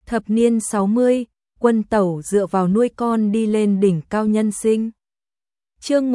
Thập niên 60, Quân Tẩu dựa vào nuôi con đi lên đỉnh cao nhân sinh. Chương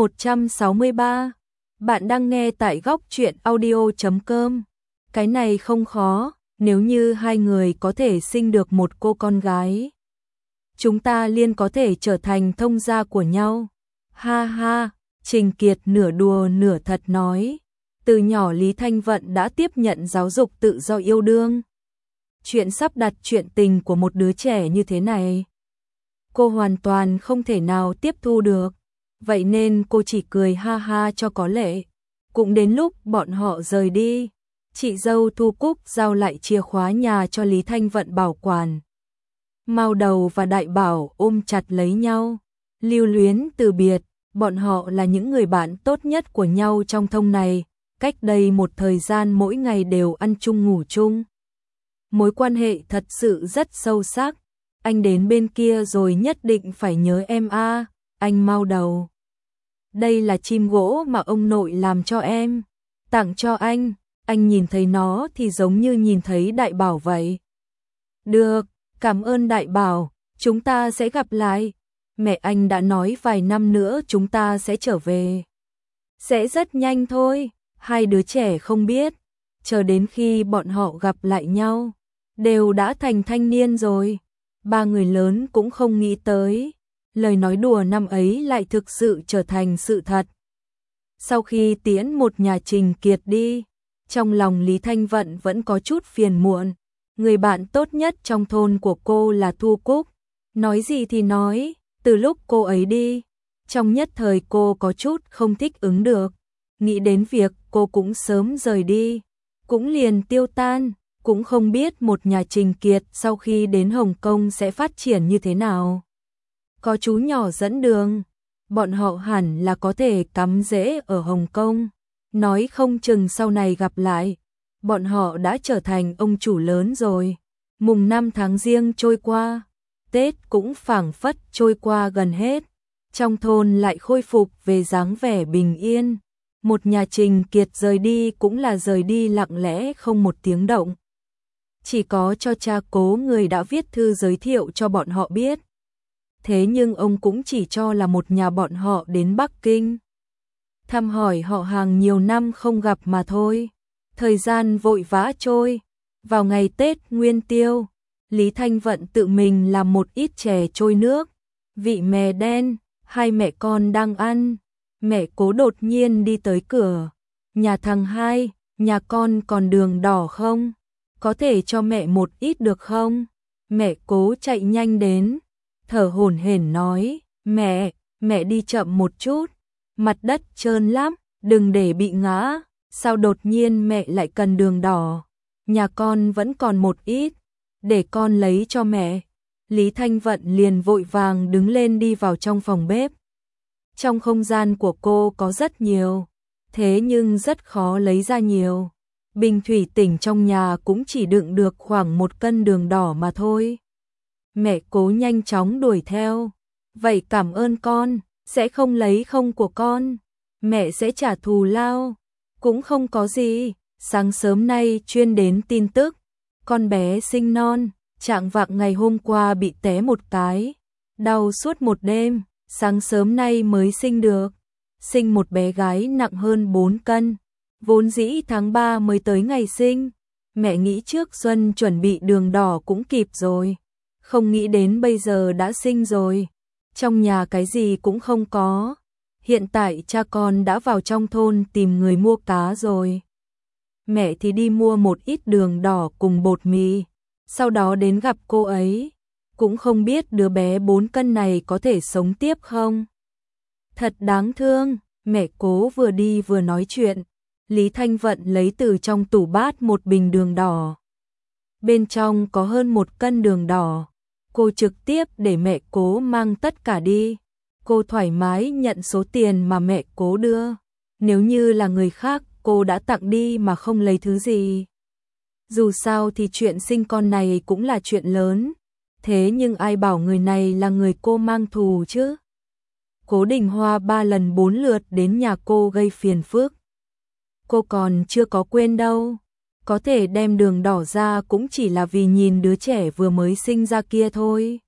163. Bạn đang nghe tại góc truyện audio.com. Cái này không khó, nếu như hai người có thể sinh được một cô con gái, chúng ta liền có thể trở thành thông gia của nhau. Ha ha, Trình Kiệt nửa đùa nửa thật nói. Từ nhỏ Lý Thanh Vận đã tiếp nhận giáo dục tự do yêu đương. Chuyện sắp đặt chuyện tình của một đứa trẻ như thế này, cô hoàn toàn không thể nào tiếp thu được. Vậy nên cô chỉ cười ha ha cho có lệ. Cũng đến lúc bọn họ rời đi, chị dâu Thu Cúc giao lại chìa khóa nhà cho Lý Thanh Vận bảo quản. Mao Đầu và Đại Bảo ôm chặt lấy nhau, lưu luyến từ biệt. Bọn họ là những người bạn tốt nhất của nhau trong thôn này. Cách đây một thời gian mỗi ngày đều ăn chung ngủ chung. Mối quan hệ thật sự rất sâu sắc. Anh đến bên kia rồi nhất định phải nhớ em a, anh Mao Đầu. Đây là chim gỗ mà ông nội làm cho em, tặng cho anh nhìn thấy nó thì giống như nhìn thấy Đại Bảo vậy. Được, cảm ơn Đại Bảo, chúng ta sẽ gặp lại. Mẹ anh đã nói vài năm nữa chúng ta sẽ trở về. Sẽ rất nhanh thôi, hai đứa trẻ không biết, chờ đến khi bọn họ gặp lại nhau, đều đã thành thanh niên rồi. Ba người lớn cũng không nghĩ tới, lời nói đùa năm ấy lại thực sự trở thành sự thật. Sau khi tiễn một nhà Trình Kiệt đi, trong lòng Lý Thanh Vận vẫn có chút phiền muộn. Người bạn tốt nhất trong thôn của cô là Thu Cúc. Nói gì thì nói, từ lúc cô ấy đi, trong nhất thời cô có chút không thích ứng được. Nghĩ đến việc cô cũng sớm rời đi, cũng liền tiêu tan. Cũng không biết một nhà Trình Kiệt sau khi đến Hồng Kông sẽ phát triển như thế nào. Có chú nhỏ dẫn đường, bọn họ hẳn là có thể cắm rễ ở Hồng Kông. Nói không chừng sau này gặp lại, bọn họ đã trở thành ông chủ lớn rồi. Mùng 5 tháng Giêng trôi qua, Tết cũng phảng phất trôi qua gần hết. Trong thôn lại khôi phục về dáng vẻ bình yên. Một nhà Trình Kiệt rời đi cũng là rời đi lặng lẽ không một tiếng động. Chỉ có cho cha Cố người đã viết thư giới thiệu cho bọn họ biết. Thế nhưng ông cũng chỉ cho là một nhà bọn họ đến Bắc Kinh thăm hỏi họ hàng nhiều năm không gặp mà thôi. Thời gian vội vã trôi. Vào ngày Tết Nguyên Tiêu, Lý Thanh Vận tự mình làm một ít chè trôi nước, vị mè đen. Hai mẹ con đang ăn, mẹ Cố đột nhiên đi tới cửa. Nhà thằng Hai, nhà con còn đường đỏ không? Có thể cho mẹ một ít được không? Mẹ Cố chạy nhanh đến, thở hổn hển nói, mẹ đi chậm một chút, mặt đất trơn lắm, đừng để bị ngã. Sao đột nhiên mẹ lại cần đường đỏ? Nhà con vẫn còn một ít, để con lấy cho mẹ. Lý Thanh Vận liền vội vàng đứng lên đi vào trong phòng bếp. Trong không gian của cô có rất nhiều, thế nhưng rất khó lấy ra nhiều. Bình thủy tinh trong nhà cũng chỉ đựng được khoảng 1 cân đường đỏ mà thôi. Mẹ Cố nhanh chóng đuổi theo. Vậy cảm ơn con, sẽ không lấy không của con. Mẹ sẽ trả thù lao. Cũng không có gì, sáng sớm nay chuyên đến tin tức. Con bé sinh non, trạng vạng ngày hôm qua bị té một cái. Đau suốt một đêm, sáng sớm nay mới sinh được. Sinh một bé gái nặng hơn 4 cân. Vốn dĩ tháng 3 mới tới ngày sinh, mẹ nghĩ trước xuân chuẩn bị đường đỏ cũng kịp rồi. Không nghĩ đến bây giờ đã sinh rồi. Trong nhà cái gì cũng không có. Hiện tại cha con đã vào trong thôn tìm người mua cá rồi. Mẹ thì đi mua một ít đường đỏ cùng bột mì, sau đó đến gặp cô ấy. Cũng không biết đứa bé 4 cân này có thể sống tiếp không. Thật đáng thương, mẹ Cố vừa đi vừa nói chuyện. Lý Thanh Vận lấy từ trong tủ bát một bình đường đỏ. Bên trong có hơn 1 cân đường đỏ. Cô trực tiếp để mẹ Cố mang tất cả đi. Cô thoải mái nhận số tiền mà mẹ Cố đưa. Nếu như là người khác, cô đã tặng đi mà không lấy thứ gì. Dù sao thì chuyện sinh con này cũng là chuyện lớn. Thế nhưng ai bảo người này là người cô mang thù chứ? Cố Đình Hoa 3 lần 4 lượt đến nhà cô gây phiền phức. Cô còn chưa có quên đâu. có thể đem đường đỏ ra cũng chỉ là vì nhìn đứa trẻ vừa mới sinh ra kia thôi.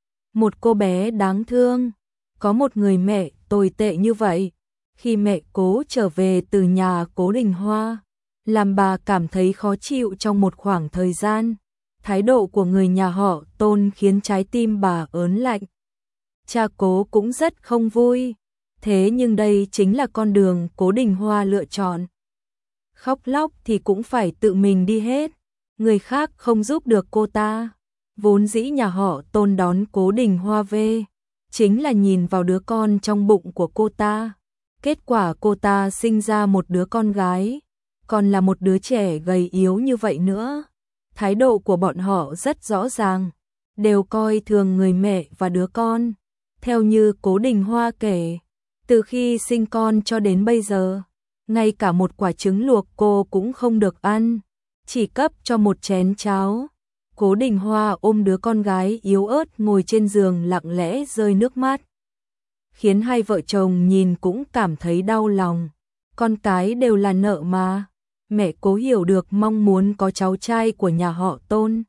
Một cô bé đáng thương, có một người mẹ tồi tệ như vậy. Khi mẹ Cố trở về từ nhà Cố Đình Hoa, làm bà cảm thấy khó chịu trong một khoảng thời gian. Thái độ của người nhà họ Tôn khiến trái tim bà ớn lạnh. Cha Cố cũng rất không vui, thế nhưng đây chính là con đường Cố Đình Hoa lựa chọn. Khóc lóc thì cũng phải tự mình đi hết, người khác không giúp được cô ta. Vốn dĩ nhà họ Tôn đón Cố Đình Hoa về, chính là nhìn vào đứa con trong bụng của cô ta. Kết quả cô ta sinh ra một đứa con gái, còn là một đứa trẻ gầy yếu như vậy nữa. Thái độ của bọn họ rất rõ ràng, đều coi thường người mẹ và đứa con. Theo như Cố Đình Hoa kể, từ khi sinh con cho đến bây giờ, ngay cả một quả trứng luộc cô cũng không được ăn, chỉ cấp cho một chén cháo. Cố Đình Hoa ôm đứa con gái yếu ớt ngồi trên giường lặng lẽ rơi nước mắt, khiến hai vợ chồng nhìn cũng cảm thấy đau lòng. Con cái đều là nợ mà. Mẹ Cố hiểu được mong muốn có cháu trai của nhà họ Tôn.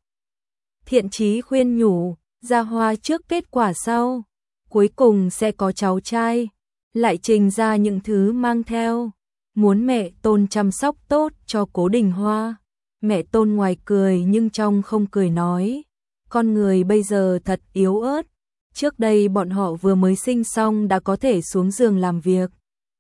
Thiện chí khuyên nhủ, ra hoa trước kết quả sau, cuối cùng sẽ có cháu trai, lại trình ra những thứ mang theo. Muốn mẹ Tôn chăm sóc tốt cho Cố Đình Hoa. Mẹ Tôn ngoài cười nhưng trong không cười nói, con người bây giờ thật yếu ớt. Trước đây bọn họ vừa mới sinh xong đã có thể xuống giường làm việc.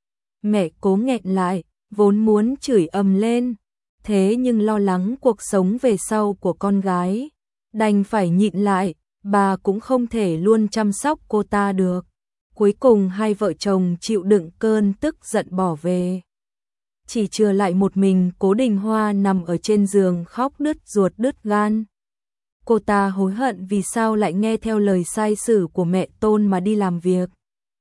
Mẹ Cố nghẹn lại, vốn muốn chửi ầm lên, thế nhưng lo lắng cuộc sống về sau của con gái, đành phải nhịn lại, bà cũng không thể luôn chăm sóc cô ta được. Cuối cùng hai vợ chồng chịu đựng cơn tức giận bỏ về. Chỉ chừa lại một mình Cố Đình Hoa nằm ở trên giường khóc đứt ruột đứt gan. Cô ta hối hận vì sao lại nghe theo lời sai sử của mẹ Tôn mà đi làm việc.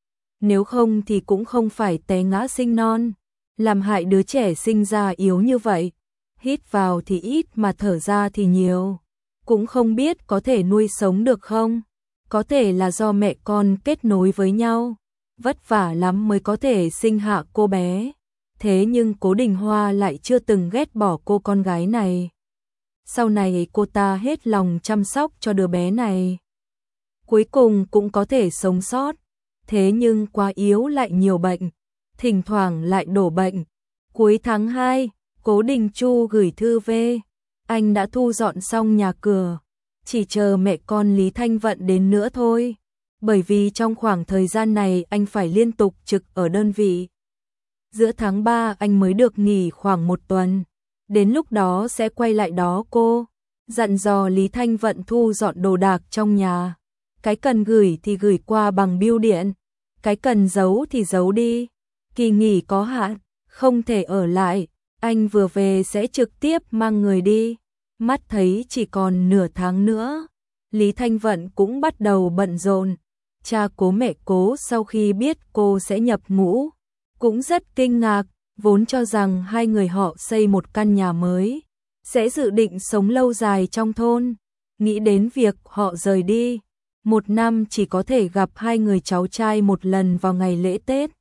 Nếu không thì cũng không phải té ngã sinh non, làm hại đứa trẻ sinh ra yếu như vậy. Hít vào thì ít mà thở ra thì nhiều. Cũng không biết có thể nuôi sống được không. Có thể là do mẹ con kết nối với nhau, vất vả lắm mới có thể sinh hạ cô bé. Thế nhưng Cố Đình Hoa lại chưa từng ghét bỏ cô con gái này. Sau này cô ta hết lòng chăm sóc cho đứa bé này. Cuối cùng cũng có thể sống sót. Thế nhưng quá yếu lại nhiều bệnh, thỉnh thoảng lại đổ bệnh. Cuối tháng 2, Cố Đình Chu gửi thư về. Anh đã thu dọn xong nhà cửa, chỉ chờ mẹ con Lý Thanh Vận đến nữa thôi. Bởi vì trong khoảng thời gian này anh phải liên tục trực ở đơn vị. Giữa tháng 3 anh mới được nghỉ khoảng 1 tuần. Đến lúc đó sẽ quay lại đó cô. Dặn dò Lý Thanh Vận thu dọn đồ đạc trong nhà. Cái cần gửi thì gửi qua bằng bưu điện. Cái cần giấu thì giấu đi. Kỳ nghỉ có hạn, không thể ở lại. Anh vừa về sẽ trực tiếp mang người đi. Mắt thấy chỉ còn nửa tháng nữa. Lý Thanh Vận cũng bắt đầu bận rộn. Cha Cố mẹ Cố sau khi biết cô sẽ nhập ngũ, cũng rất kinh ngạc, vốn cho rằng hai người họ xây một căn nhà mới, sẽ dự định sống lâu dài trong thôn. Nghĩ đến việc họ rời đi, 1 năm chỉ có thể gặp hai người cháu trai một lần vào ngày lễ Tết.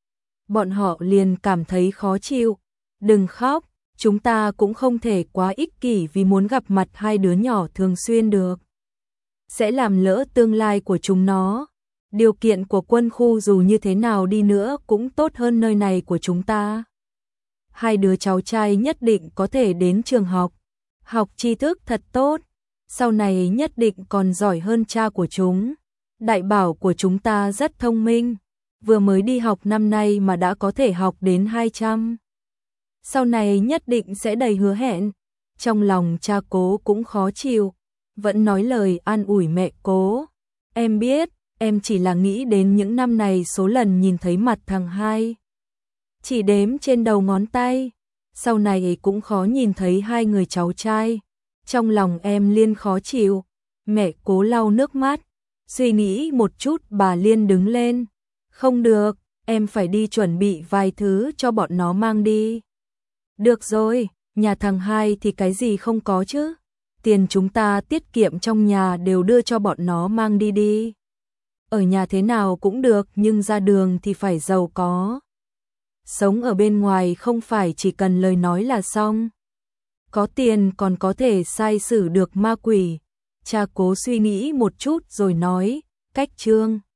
Bọn họ liền cảm thấy khó chịu. Đừng khóc, chúng ta cũng không thể quá ích kỷ vì muốn gặp mặt hai đứa nhỏ thường xuyên được. Sẽ làm lỡ tương lai của chúng nó. Điều kiện của quân khu dù như thế nào đi nữa cũng tốt hơn nơi này của chúng ta. Hai đứa cháu trai nhất định có thể đến trường học, học tri thức thật tốt, sau này nhất định còn giỏi hơn cha của chúng. Đại bảo của chúng ta rất thông minh, vừa mới đi học năm nay mà đã có thể học đến 200. Sau này nhất định sẽ đầy hứa hẹn. Trong lòng cha Cố cũng khó chịu, vẫn nói lời an ủi mẹ Cố. Em biết, em chỉ là nghĩ đến những năm này số lần nhìn thấy mặt thằng hai chỉ đếm trên đầu ngón tay, sau này cũng khó nhìn thấy hai người cháu trai. Trong lòng em Liên khó chịu. Mẹ Cố lau nước mắt, suy nghĩ một chút bà Liên đứng lên. Không được, em phải đi chuẩn bị vài thứ cho bọn nó mang đi. Được rồi, nhà thằng hai thì cái gì không có chứ. Tiền chúng ta tiết kiệm trong nhà đều đưa cho bọn nó mang đi đi. Ở nhà thế nào cũng được nhưng ra đường thì phải giàu có. Sống ở bên ngoài không phải chỉ cần lời nói là xong. có tiền còn có thể sai xử được ma quỷ. Cha Cố suy nghĩ một chút rồi nói, cách Trương